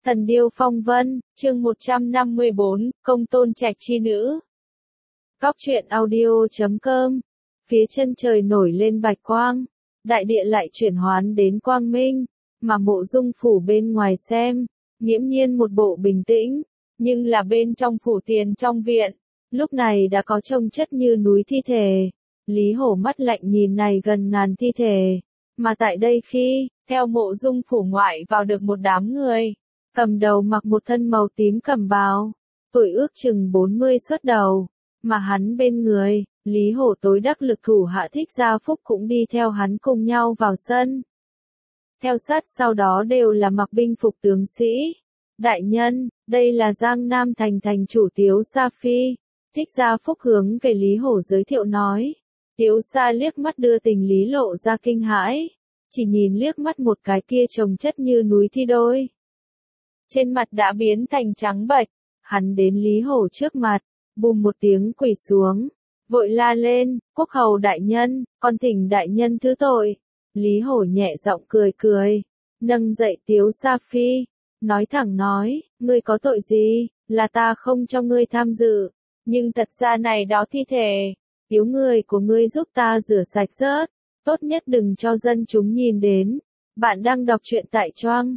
Thần điêu phong vân, chương 154, công tôn trạch chi nữ. Cóc truyện audio.com. Phía chân trời nổi lên bạch quang, đại địa lại chuyển hoán đến quang minh, mà Mộ Dung phủ bên ngoài xem, nghiễm nhiên một bộ bình tĩnh, nhưng là bên trong phủ tiền trong viện, lúc này đã có trông chất như núi thi thể. Lý Hổ mắt lạnh nhìn này gần ngàn thi thể, mà tại đây khi, theo Mộ Dung phủ ngoại vào được một đám người. Cầm đầu mặc một thân màu tím cẩm bào, tuổi ước chừng 40 xuất đầu, mà hắn bên người, Lý Hổ tối đắc lực thủ hạ Thích Gia Phúc cũng đi theo hắn cùng nhau vào sân. Theo sát sau đó đều là mặc binh phục tướng sĩ. Đại nhân, đây là Giang Nam thành thành chủ Tiếu Sa Phi. Thích Gia Phúc hướng về Lý Hổ giới thiệu nói. Tiếu Sa liếc mắt đưa tình Lý lộ ra kinh hãi, chỉ nhìn liếc mắt một cái kia trông chất như núi thi đôi. Trên mặt đã biến thành trắng bệch, hắn đến Lý Hổ trước mặt, bùm một tiếng quỳ xuống, vội la lên, quốc hầu đại nhân, con thỉnh đại nhân thứ tội. Lý Hổ nhẹ giọng cười cười, nâng dậy Tiếu Sa Phi, nói thẳng nói, ngươi có tội gì, là ta không cho ngươi tham dự, nhưng thật ra này đó thi thể, yếu người của ngươi giúp ta rửa sạch rớt, tốt nhất đừng cho dân chúng nhìn đến. Bạn đang đọc truyện tại Choang.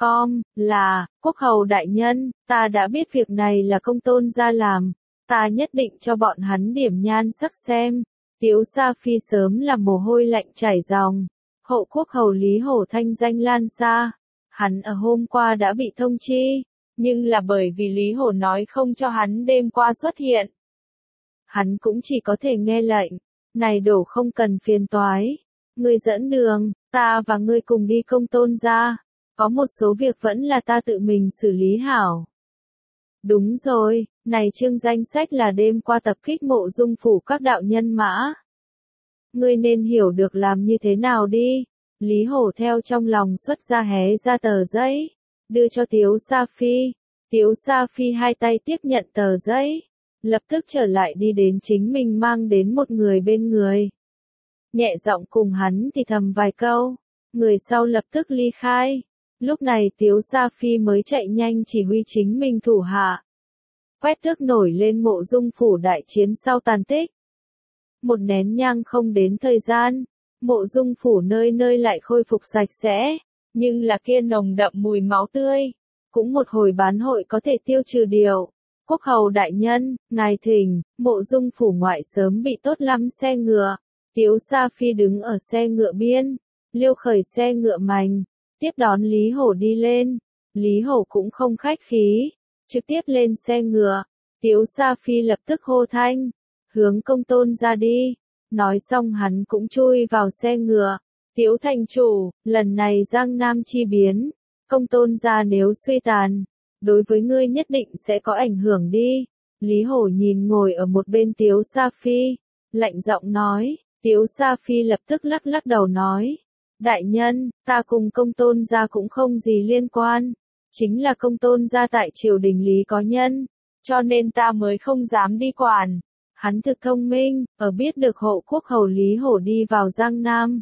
Là, quốc hầu đại nhân, ta đã biết việc này là công tôn gia làm, ta nhất định cho bọn hắn điểm nhan sắc xem. Tiếu Sa Phi sớm là mồ hôi lạnh chảy ròng, hậu quốc hầu Lý Hổ thanh danh lan xa, hắn ở hôm qua đã bị thông chi, nhưng là bởi vì Lý Hổ nói không cho hắn đêm qua xuất hiện. Hắn cũng chỉ có thể nghe lệnh, này đổ không cần phiền toái, ngươi dẫn đường, ta và ngươi cùng đi công tôn gia. Có một số việc vẫn là ta tự mình xử lý hảo. Đúng rồi, này chương danh sách là đêm qua tập kích Mộ Dung phủ các đạo nhân mã. Ngươi nên hiểu được làm như thế nào đi. Lý Hổ theo trong lòng xuất ra hé ra tờ giấy, đưa cho Tiếu Sa Phi. Tiếu Sa Phi hai tay tiếp nhận tờ giấy, lập tức trở lại đi đến chính mình mang đến một người bên người. Nhẹ giọng cùng hắn thì thầm vài câu, người sau lập tức ly khai. Lúc này Tiếu Sa Phi mới chạy nhanh chỉ huy chính mình thủ hạ. Quét thước nổi lên Mộ Dung phủ đại chiến sau tàn tích. Một nén nhang không đến thời gian, Mộ Dung phủ nơi nơi lại khôi phục sạch sẽ, nhưng là kia nồng đậm mùi máu tươi, cũng một hồi bán hội có thể tiêu trừ điều. Quốc hầu đại nhân, ngài thỉnh, Mộ Dung phủ ngoại sớm bị tốt lắm xe ngựa. Tiếu Sa Phi đứng ở xe ngựa biên, liêu khởi xe ngựa mành. Tiếp đón Lý Hổ đi lên, Lý Hổ cũng không khách khí, trực tiếp lên xe ngựa. Tiếu Sa Phi lập tức hô thanh, hướng công tôn ra đi. Nói xong hắn cũng chui vào xe ngựa. Tiếu thành chủ, lần này Giang Nam chi biến, công tôn ra nếu suy tàn, đối với ngươi nhất định sẽ có ảnh hưởng đi. Lý Hổ nhìn ngồi ở một bên Tiếu Sa Phi, lạnh giọng nói. Tiếu Sa Phi lập tức lắc lắc đầu nói. Đại nhân, ta cùng công tôn gia cũng không gì liên quan, chính là công tôn gia tại triều đình lý có nhân, cho nên ta mới không dám đi quản. Hắn thực thông minh, ở biết được hộ quốc hầu Lý Hổ đi vào Giang Nam.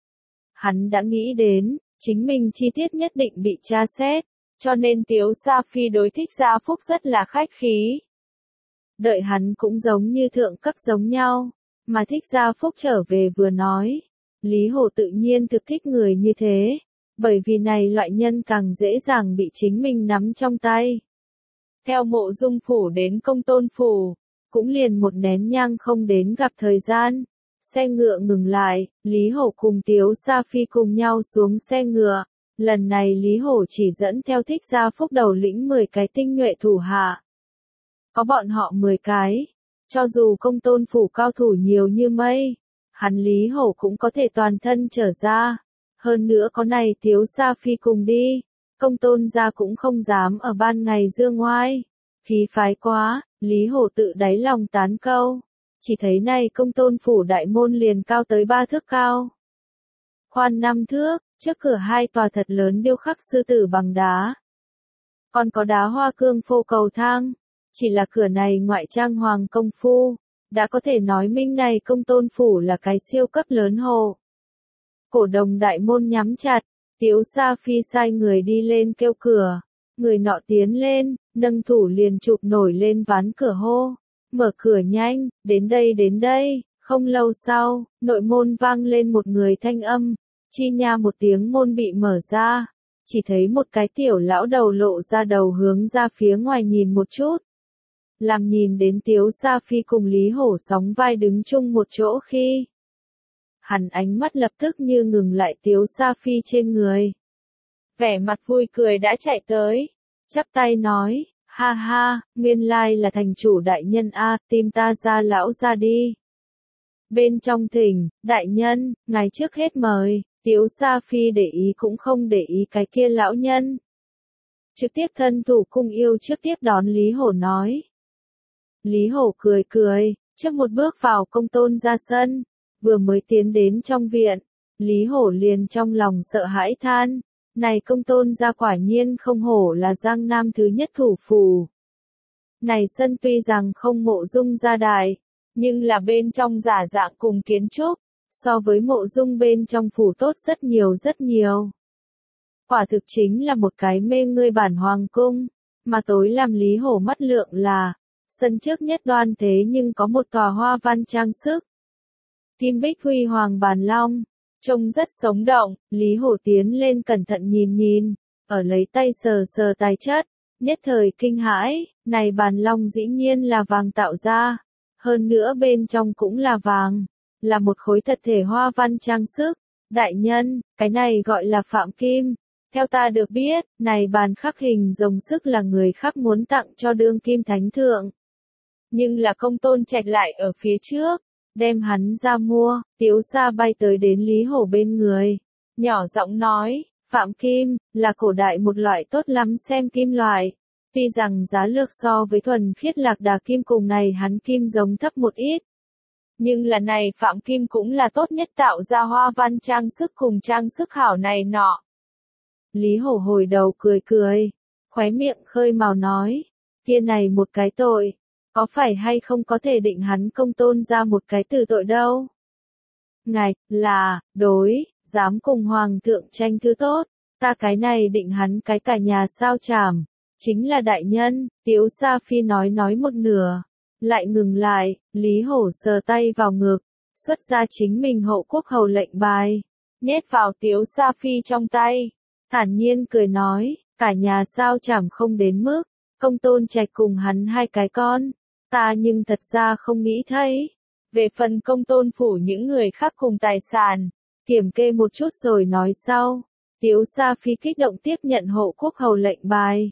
Hắn đã nghĩ đến, chính mình chi tiết nhất định bị tra xét, cho nên Tiếu Sa Phi đối Thích Gia Phúc rất là khách khí. Đợi hắn cũng giống như thượng cấp giống nhau, mà Thích Gia Phúc trở về vừa nói. Lý Hổ tự nhiên thực thích người như thế, bởi vì này loại nhân càng dễ dàng bị chính mình nắm trong tay. Theo Mộ Dung phủ đến công tôn phủ, cũng liền một nén nhang không đến gặp thời gian. Xe ngựa ngừng lại, Lý Hổ cùng Tiếu Sa Phi cùng nhau xuống xe ngựa. Lần này Lý Hổ chỉ dẫn theo Thích Gia Phúc đầu lĩnh 10 cái tinh nhuệ thủ hạ. Có bọn họ 10 cái, cho dù công tôn phủ cao thủ nhiều như mây, hắn Lý Hổ cũng có thể toàn thân trở ra. Hơn nữa có này Tiếu Sa Phi cùng đi, công tôn gia cũng không dám ở ban ngày dương ngoai. Khí phái quá, Lý Hổ tự đáy lòng tán câu. Chỉ thấy này công tôn phủ đại môn liền cao tới 3 thước cao. Khoan 5 thước, trước cửa 2 tòa thật lớn điêu khắc sư tử bằng đá. Còn có đá hoa cương phô cầu thang. Chỉ là cửa này ngoại trang hoàng công phu. Đã có thể nói minh này công tôn phủ là cái siêu cấp lớn hồ. Cổ đồng đại môn nhắm chặt, Tiếu Sa Phi sai người đi lên kêu cửa. Người nọ tiến lên, nâng thủ liền chụp nổi lên ván cửa hô. Mở cửa nhanh, đến đây. Không lâu sau, nội môn vang lên một người thanh âm. Chi nha một tiếng môn bị mở ra. Chỉ thấy một cái tiểu lão đầu lộ ra đầu hướng ra phía ngoài nhìn một chút. Làm nhìn đến Tiếu Sa Phi cùng Lý Hổ sóng vai đứng chung một chỗ khi. Hắn ánh mắt lập tức như ngừng lại Tiếu Sa Phi trên người. Vẻ mặt vui cười đã chạy tới. Chắp tay nói, ha ha, nguyên lai là thành chủ đại nhân a, tìm ta ra lão ra đi. Bên trong thỉnh, đại nhân, ngài trước hết mời. Tiếu Sa Phi để ý cũng không để ý cái kia lão nhân. Trực tiếp thân thủ cung yêu trước tiếp đón Lý Hổ nói. Lý Hổ cười, trước một bước vào công tôn ra sân, vừa mới tiến đến trong viện, Lý Hổ liền trong lòng sợ hãi than, này công tôn ra quả nhiên không hổ là Giang Nam thứ nhất thủ phủ. Này sân tuy rằng không mộ dung gia đại, nhưng là bên trong giả dạng cùng kiến trúc, so với mộ dung bên trong phủ tốt rất nhiều. Quả thực chính là một cái mê người bản hoàng cung, mà tối làm Lý Hổ mắt lượng là, sân trước nhất đoan thế nhưng có một tòa hoa văn trang sức. Kim bích huy hoàng bàn long, trông rất sống động, Lý Hổ tiến lên cẩn thận nhìn, ở lấy tay sờ tài chất, nhất thời kinh hãi, này bàn long dĩ nhiên là vàng tạo ra, hơn nữa bên trong cũng là vàng, là một khối thật thể hoa văn trang sức. Đại nhân, cái này gọi là phạm kim. Theo ta được biết, này bàn khắc hình rồng sức là người khác muốn tặng cho đương kim thánh thượng. Nhưng là công tôn trạch lại ở phía trước, đem hắn ra mua. Tiếu Sa bay tới đến Lý Hổ bên người, nhỏ giọng nói, phạm kim, là cổ đại một loại tốt lắm xem kim loại. Tuy rằng giá lược so với thuần khiết lạc đà kim cùng này hắn kim giống thấp một ít. Nhưng là này phạm kim cũng là tốt nhất tạo ra hoa văn trang sức cùng trang sức hảo này nọ. Lý Hổ hồi đầu cười, khóe miệng khơi mào nói, kia này một cái tội, có phải hay không có thể định hắn công tôn ra một cái từ tội đâu. Ngài, là, đối, dám cùng hoàng thượng tranh thứ tốt, ta cái này định hắn cái cả nhà sao chảm, chính là đại nhân. Tiếu Sa Phi nói một nửa, lại ngừng lại, Lý Hổ sờ tay vào ngực, xuất ra chính mình hậu quốc hầu lệnh bài, nhét vào Tiếu Sa Phi trong tay, thản nhiên cười nói, cả nhà sao chảm không đến mức, công tôn trạch cùng hắn hai cái con, ta nhưng thật ra không nghĩ thấy. Về phần công tôn phủ những người khác cùng tài sản, kiểm kê một chút rồi nói sau. Tiếu Sa Phi kích động tiếp nhận hậu quốc hầu lệnh bài.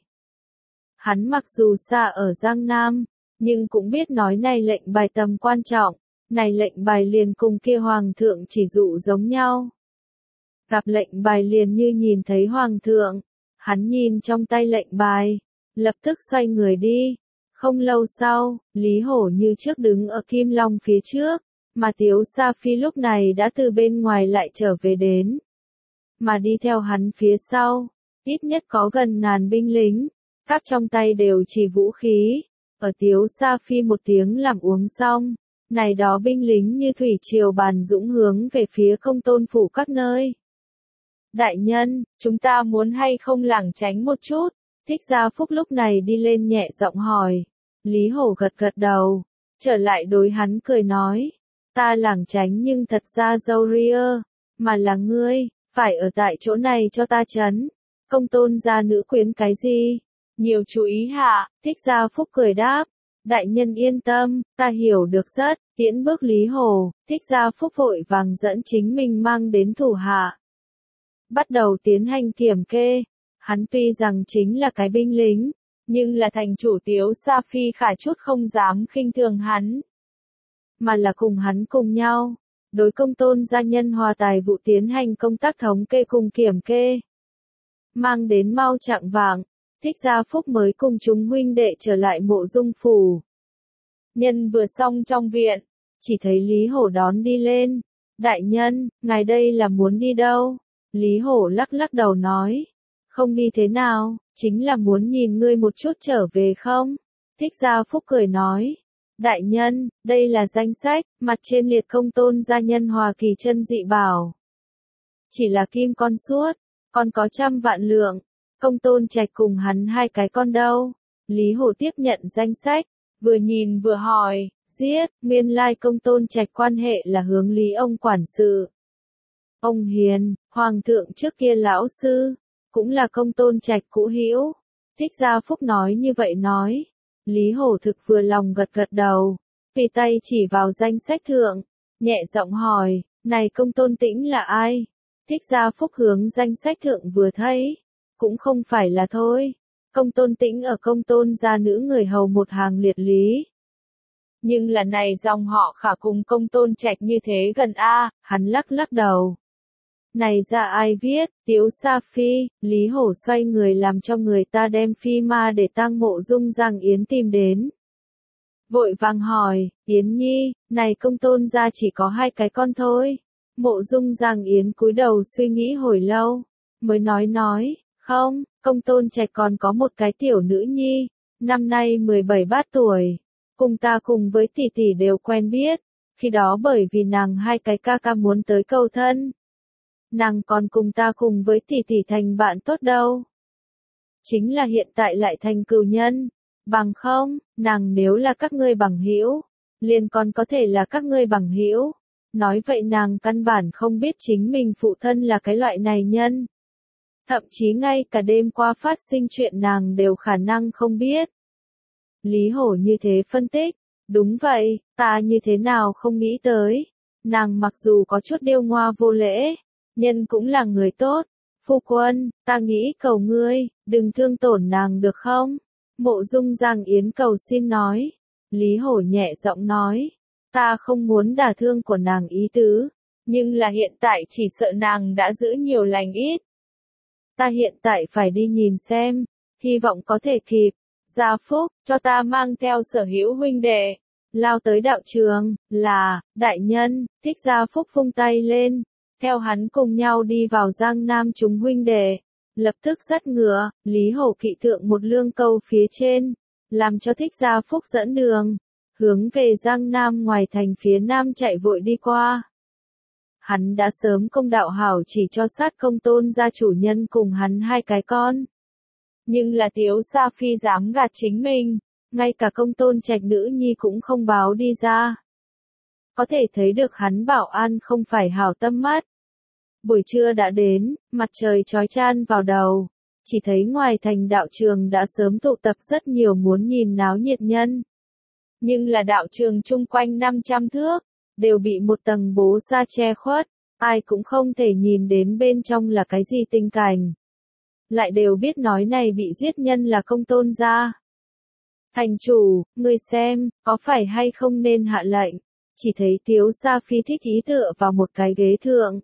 Hắn mặc dù xa ở Giang Nam, nhưng cũng biết nói này lệnh bài tầm quan trọng, này lệnh bài liền cùng kia hoàng thượng chỉ dụ giống nhau. Gặp lệnh bài liền như nhìn thấy hoàng thượng, hắn nhìn trong tay lệnh bài, lập tức xoay người đi. Không lâu sau, Lý Hổ như trước đứng ở Kim Long phía trước, mà Tiếu Sa Phi lúc này đã từ bên ngoài lại trở về đến. Mà đi theo hắn phía sau, ít nhất có gần 1000 binh lính, các trong tay đều chỉ vũ khí. Ở Tiếu Sa Phi một tiếng làm uống xong, này đó binh lính như thủy triều bàn dũng hướng về phía công tôn phủ các nơi. Đại nhân, chúng ta muốn hay không lảng tránh một chút? Thích Gia Phúc lúc này đi lên nhẹ giọng hỏi. Lý Hổ gật đầu, trở lại đối hắn cười nói, ta lảng tránh nhưng thật ra dâu ria, mà là ngươi, phải ở tại chỗ này cho ta chấn. Công tôn gia nữ quyến cái gì? Nhiều chú ý hạ. Thích Gia Phúc cười đáp, đại nhân yên tâm, ta hiểu được rất. Tiễn bước Lý Hổ, Thích Gia Phúc vội vàng dẫn chính mình mang đến thủ hạ, bắt đầu tiến hành kiểm kê. Hắn tuy rằng chính là cái binh lính, nhưng là thành chủ Tiếu Sa Phi khả chút không dám khinh thường hắn, mà là cùng hắn cùng nhau, đối công tôn gia nhân hòa tài vụ tiến hành công tác thống kê cùng kiểm kê. Mang đến mau chạng vạng, Thích Gia Phúc mới cùng chúng huynh đệ trở lại mộ dung phủ. Nhân vừa xong trong viện, chỉ thấy Lý Hổ đón đi lên. Đại nhân, ngài đây là muốn đi đâu? Lý Hổ lắc đầu nói, không đi thế nào, chính là muốn nhìn ngươi một chút trở về không? Thích Gia Phúc cười nói, đại nhân, đây là danh sách, mặt trên liệt công tôn gia nhân hòa kỳ chân dị bảo. Chỉ là kim con suốt, còn có 100 vạn lượng, Công Tôn Trạch cùng hắn hai cái con đâu? Lý Hổ tiếp nhận danh sách, vừa nhìn vừa hỏi, giết, nguyên lai Công Tôn Trạch quan hệ là hướng Lý ông quản sự. Ông hiền, hoàng thượng trước kia lão sư, cũng là Công Tôn Trạch cũ hữu. Thích Gia Phúc nói như vậy nói. Lý Hổ thực vừa lòng gật gật đầu, vì tay chỉ vào danh sách thượng, nhẹ giọng hỏi, này Công Tôn Tĩnh là ai? Thích Gia Phúc hướng danh sách thượng vừa thấy, cũng không phải là thôi. Công Tôn Tĩnh ở Công Tôn gia nữ người hầu một hàng liệt lý. Nhưng là này dòng họ khả cùng Công Tôn Trạch như thế gần a, hắn lắc lắc đầu. Này ra ai viết, Tiếu Sa Phi, Lý Hổ xoay người làm cho người ta đem phi ma để tang Mộ Dung Giang Yến tìm đến. Vội vàng hỏi, Yến Nhi, này Công Tôn gia chỉ có hai cái con thôi. Mộ Dung Giang Yến cúi đầu suy nghĩ hồi lâu, mới nói, không, Công Tôn Trạch còn có một cái tiểu nữ nhi, năm nay 17-8 tuổi, cùng ta cùng với tỷ tỷ đều quen biết, khi đó bởi vì nàng hai cái ca ca muốn tới cầu thân. Nàng còn cùng ta cùng với tỷ tỷ thành bạn tốt đâu. Chính là hiện tại lại thành cừu nhân, bằng không, nàng nếu là các ngươi bằng hữu, liền còn có thể là các ngươi bằng hữu. Nói vậy nàng căn bản không biết chính mình phụ thân là cái loại này nhân. Thậm chí ngay cả đêm qua phát sinh chuyện nàng đều khả năng không biết. Lý Hổ như thế phân tích, đúng vậy, ta như thế nào không nghĩ tới. Nàng mặc dù có chút điêu ngoa vô lễ, nhân cũng là người tốt. Phu quân, ta nghĩ cầu ngươi, đừng thương tổn nàng được không? Mộ Dung Giang Yến cầu xin nói. Lý Hổ nhẹ giọng nói, ta không muốn đả thương của nàng ý tứ, nhưng là hiện tại chỉ sợ nàng đã giữ nhiều lành ít. Ta hiện tại phải đi nhìn xem, hy vọng có thể kịp. Gia Phúc, cho ta mang theo sở hữu huynh đệ, lao tới đạo trường, là, đại nhân, Thích Gia Phúc vung tay lên, theo hắn cùng nhau đi vào Giang Nam chúng huynh đệ, lập tức dắt ngựa, Lý Hổ kỵ thượng một lương câu phía trên, làm cho Thích Gia Phúc dẫn đường, hướng về Giang Nam ngoài thành phía nam chạy vội đi qua. Hắn đã sớm công đạo hảo chỉ cho sát Công Tôn gia chủ nhân cùng hắn hai cái con. Nhưng là Tiếu Sa Phi dám gạt chính mình, ngay cả Công Tôn Trạch nữ nhi cũng không báo đi ra. Có thể thấy được hắn bảo an không phải hảo tâm mắt. Buổi trưa đã đến, mặt trời chói chan vào đầu, chỉ thấy ngoài thành đạo trường đã sớm tụ tập rất nhiều muốn nhìn náo nhiệt nhân. Nhưng là đạo trường chung quanh 500 thước, đều bị một tầng bố sa che khuất, ai cũng không thể nhìn đến bên trong là cái gì tình cảnh. Lại đều biết nói này bị giết nhân là Công Tôn gia. Thành chủ, ngươi xem, có phải hay không nên hạ lệnh, chỉ thấy Tiếu Sa Phi thích ý tựa vào một cái ghế thượng.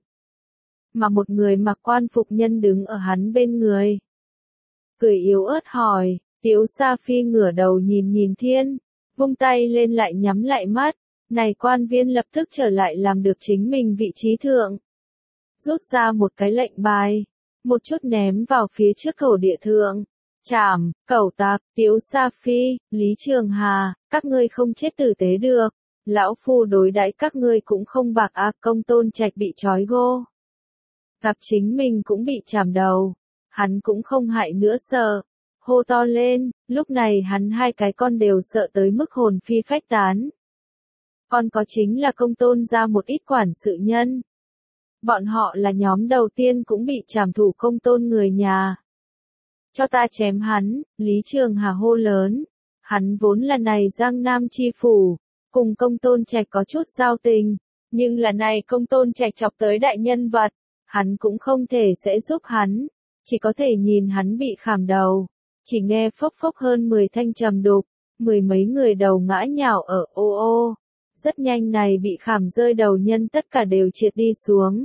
Mà một người mặc quan phục nhân đứng ở hắn bên người. Cười yếu ớt hỏi, Tiếu Sa Phi ngửa đầu nhìn thiên, vung tay lên lại nhắm lại mắt. Này quan viên lập tức trở lại làm được chính mình vị trí thượng. Rút ra một cái lệnh bài, một chút ném vào phía trước khẩu địa thượng. Trảm, cẩu tạc, Tiếu Sa Phi, Lý Trường Hà, các ngươi không chết tử tế được. Lão phu đối đãi các ngươi cũng không bạc ác. Công Tôn Trạch bị trói gô. Gặp chính mình cũng bị chảm đầu. Hắn cũng không hại nữa sợ. Hô to lên, lúc này hắn hai cái con đều sợ tới mức hồn phi phách tán. Còn có chính là Công Tôn ra một ít quản sự nhân. Bọn họ là nhóm đầu tiên cũng bị trảm thủ Công Tôn người nhà. Cho ta chém hắn, Lý Trường Hà hô lớn. Hắn vốn là này Giang Nam chi phủ, cùng Công Tôn Trạch có chút giao tình, nhưng là này Công Tôn Trạch chọc tới đại nhân vật, hắn cũng không thể sẽ giúp hắn, chỉ có thể nhìn hắn bị khảm đầu, chỉ nghe phốc phốc hơn 10 thanh trầm đục, mười mấy người đầu ngã nhào ở ô ô. Rất nhanh này bị khảm rơi đầu nhân tất cả đều triệt đi xuống.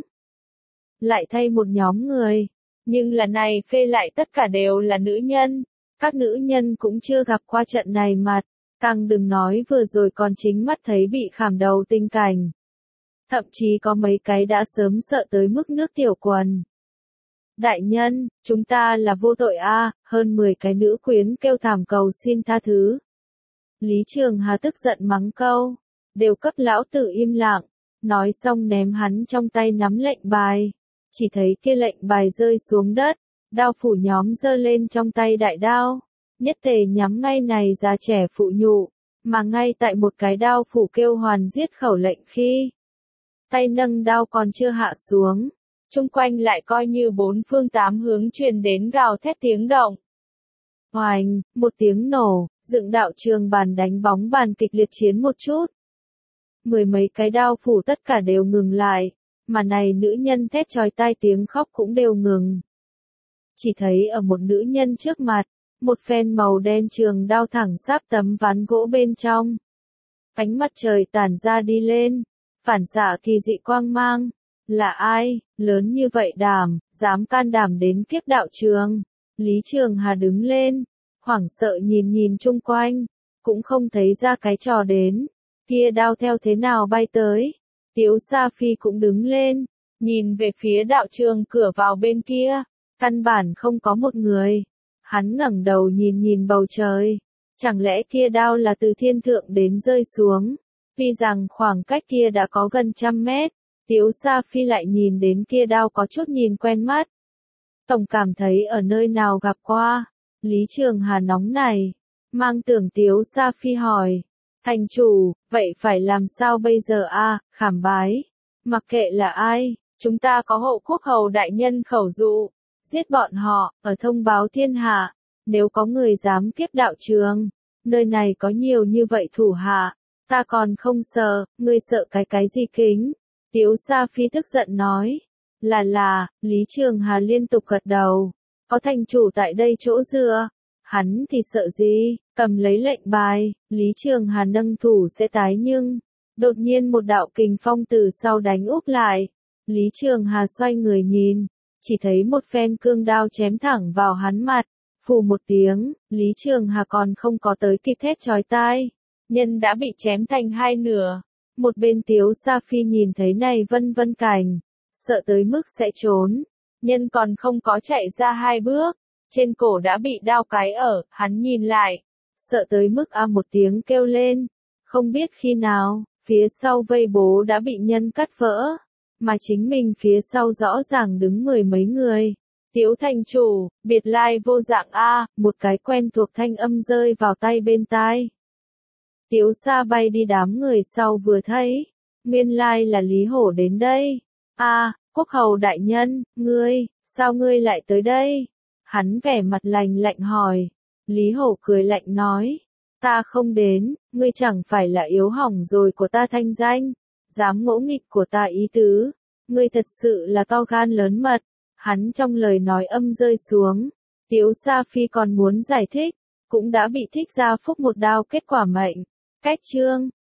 Lại thay một nhóm người, nhưng là này phê lại tất cả đều là nữ nhân, các nữ nhân cũng chưa gặp qua trận này mặt, càng đừng nói vừa rồi còn chính mắt thấy bị khảm đầu tình cảnh. Thậm chí có mấy cái đã sớm sợ tới mức nước tiểu quần. Đại nhân, chúng ta là vô tội a, hơn 10 cái nữ quyến kêu thảm cầu xin tha thứ. Lý Trường Hà tức giận mắng câu, đều cấp lão tử im lặng, nói xong ném hắn trong tay nắm lệnh bài, chỉ thấy kia lệnh bài rơi xuống đất, Đao phủ nhóm giơ lên trong tay đại đao, nhất tề nhắm ngay này già trẻ phụ nhụ, mà ngay tại một cái đao phủ kêu hoàn giết khẩu lệnh khi tay nâng đao còn chưa hạ xuống, chung quanh lại coi như bốn phương tám hướng truyền đến gào thét tiếng động. Oành, một tiếng nổ, dựng đạo trường bàn đánh bóng bàn kịch liệt chiến một chút. Mười mấy cái đao phủ tất cả đều ngừng lại, mà này nữ nhân thét chói tai tiếng khóc cũng đều ngừng. Chỉ thấy ở một nữ nhân trước mặt, một phen màu đen trường đao thẳng sáp tấm ván gỗ bên trong. Ánh mặt trời tản ra đi lên, phản xạ kỳ dị quang mang. Là ai, lớn như vậy đảm, dám can đảm đến kiếp đạo trường? Lý Trường Hà đứng lên, hoảng sợ nhìn nhìn chung quanh, cũng không thấy ra cái trò đến. Kia đao theo thế nào bay tới? Tiếu Sa Phi cũng đứng lên, nhìn về phía đạo trường cửa vào bên kia, căn bản không có một người. Hắn ngẩng đầu nhìn nhìn bầu trời, chẳng lẽ kia đao là từ thiên thượng đến rơi xuống? Tuy rằng khoảng cách kia đã có gần 100 mét, Tiếu Sa Phi lại nhìn đến kia đao có chút nhìn quen mắt. Tổng cảm thấy ở nơi nào gặp qua. Lý Trường Hà nóng này, mang tưởng Tiếu Sa Phi hỏi. Thành chủ, vậy phải làm sao bây giờ a? Khảm bái. Mặc kệ là ai, chúng ta có hộ quốc hầu đại nhân khẩu dụ. Giết bọn họ, ở thông báo thiên hạ. Nếu có người dám kiếp đạo trường, nơi này có nhiều như vậy thủ hạ. Ta còn không sợ, ngươi sợ cái gì kính? Tiếu Sa Phi tức giận nói. Là, Lý Trường Hà liên tục gật đầu. Có thành chủ tại đây chỗ dựa. Hắn thì sợ gì, cầm lấy lệnh bài, Lý Trường Hà nâng thủ sẽ tái nhưng. Đột nhiên một đạo kình phong từ sau đánh úp lại. Lý Trường Hà xoay người nhìn, chỉ thấy một phen cương đao chém thẳng vào hắn mặt. Phù một tiếng, Lý Trường Hà còn không có tới kịp thét chói tai. Nhân đã bị chém thành hai nửa. Một bên Tiếu Sa Phi nhìn thấy này vân vân cảnh, sợ tới mức sẽ trốn. Nhân còn không có chạy ra hai bước, trên cổ đã bị đao cái ở, hắn nhìn lại, sợ tới mức một tiếng kêu lên. Không biết khi nào, phía sau vây bố đã bị nhân cắt vỡ, mà chính mình phía sau rõ ràng đứng mười mấy người. Tiếu thành chủ, biệt lai vô dạng a, một cái quen thuộc thanh âm rơi vào tay bên tai. Tiếu Sa bay đi đám người sau vừa thấy, nguyên lai là Lý Hổ đến đây. Quốc hầu đại nhân, sao ngươi lại tới đây? Hắn vẻ mặt lạnh lạnh hỏi. Lý Hổ cười lạnh nói, ta không đến, ngươi chẳng phải là yếu hỏng rồi của ta thanh danh, dám ngỗ nghịch của ta ý tứ, ngươi thật sự là to gan lớn mật. Hắn trong lời nói âm rơi xuống, Tiếu Sa Phi còn muốn giải thích, cũng đã bị Thích Gia Phúc một đao kết quả mệnh. Cách chương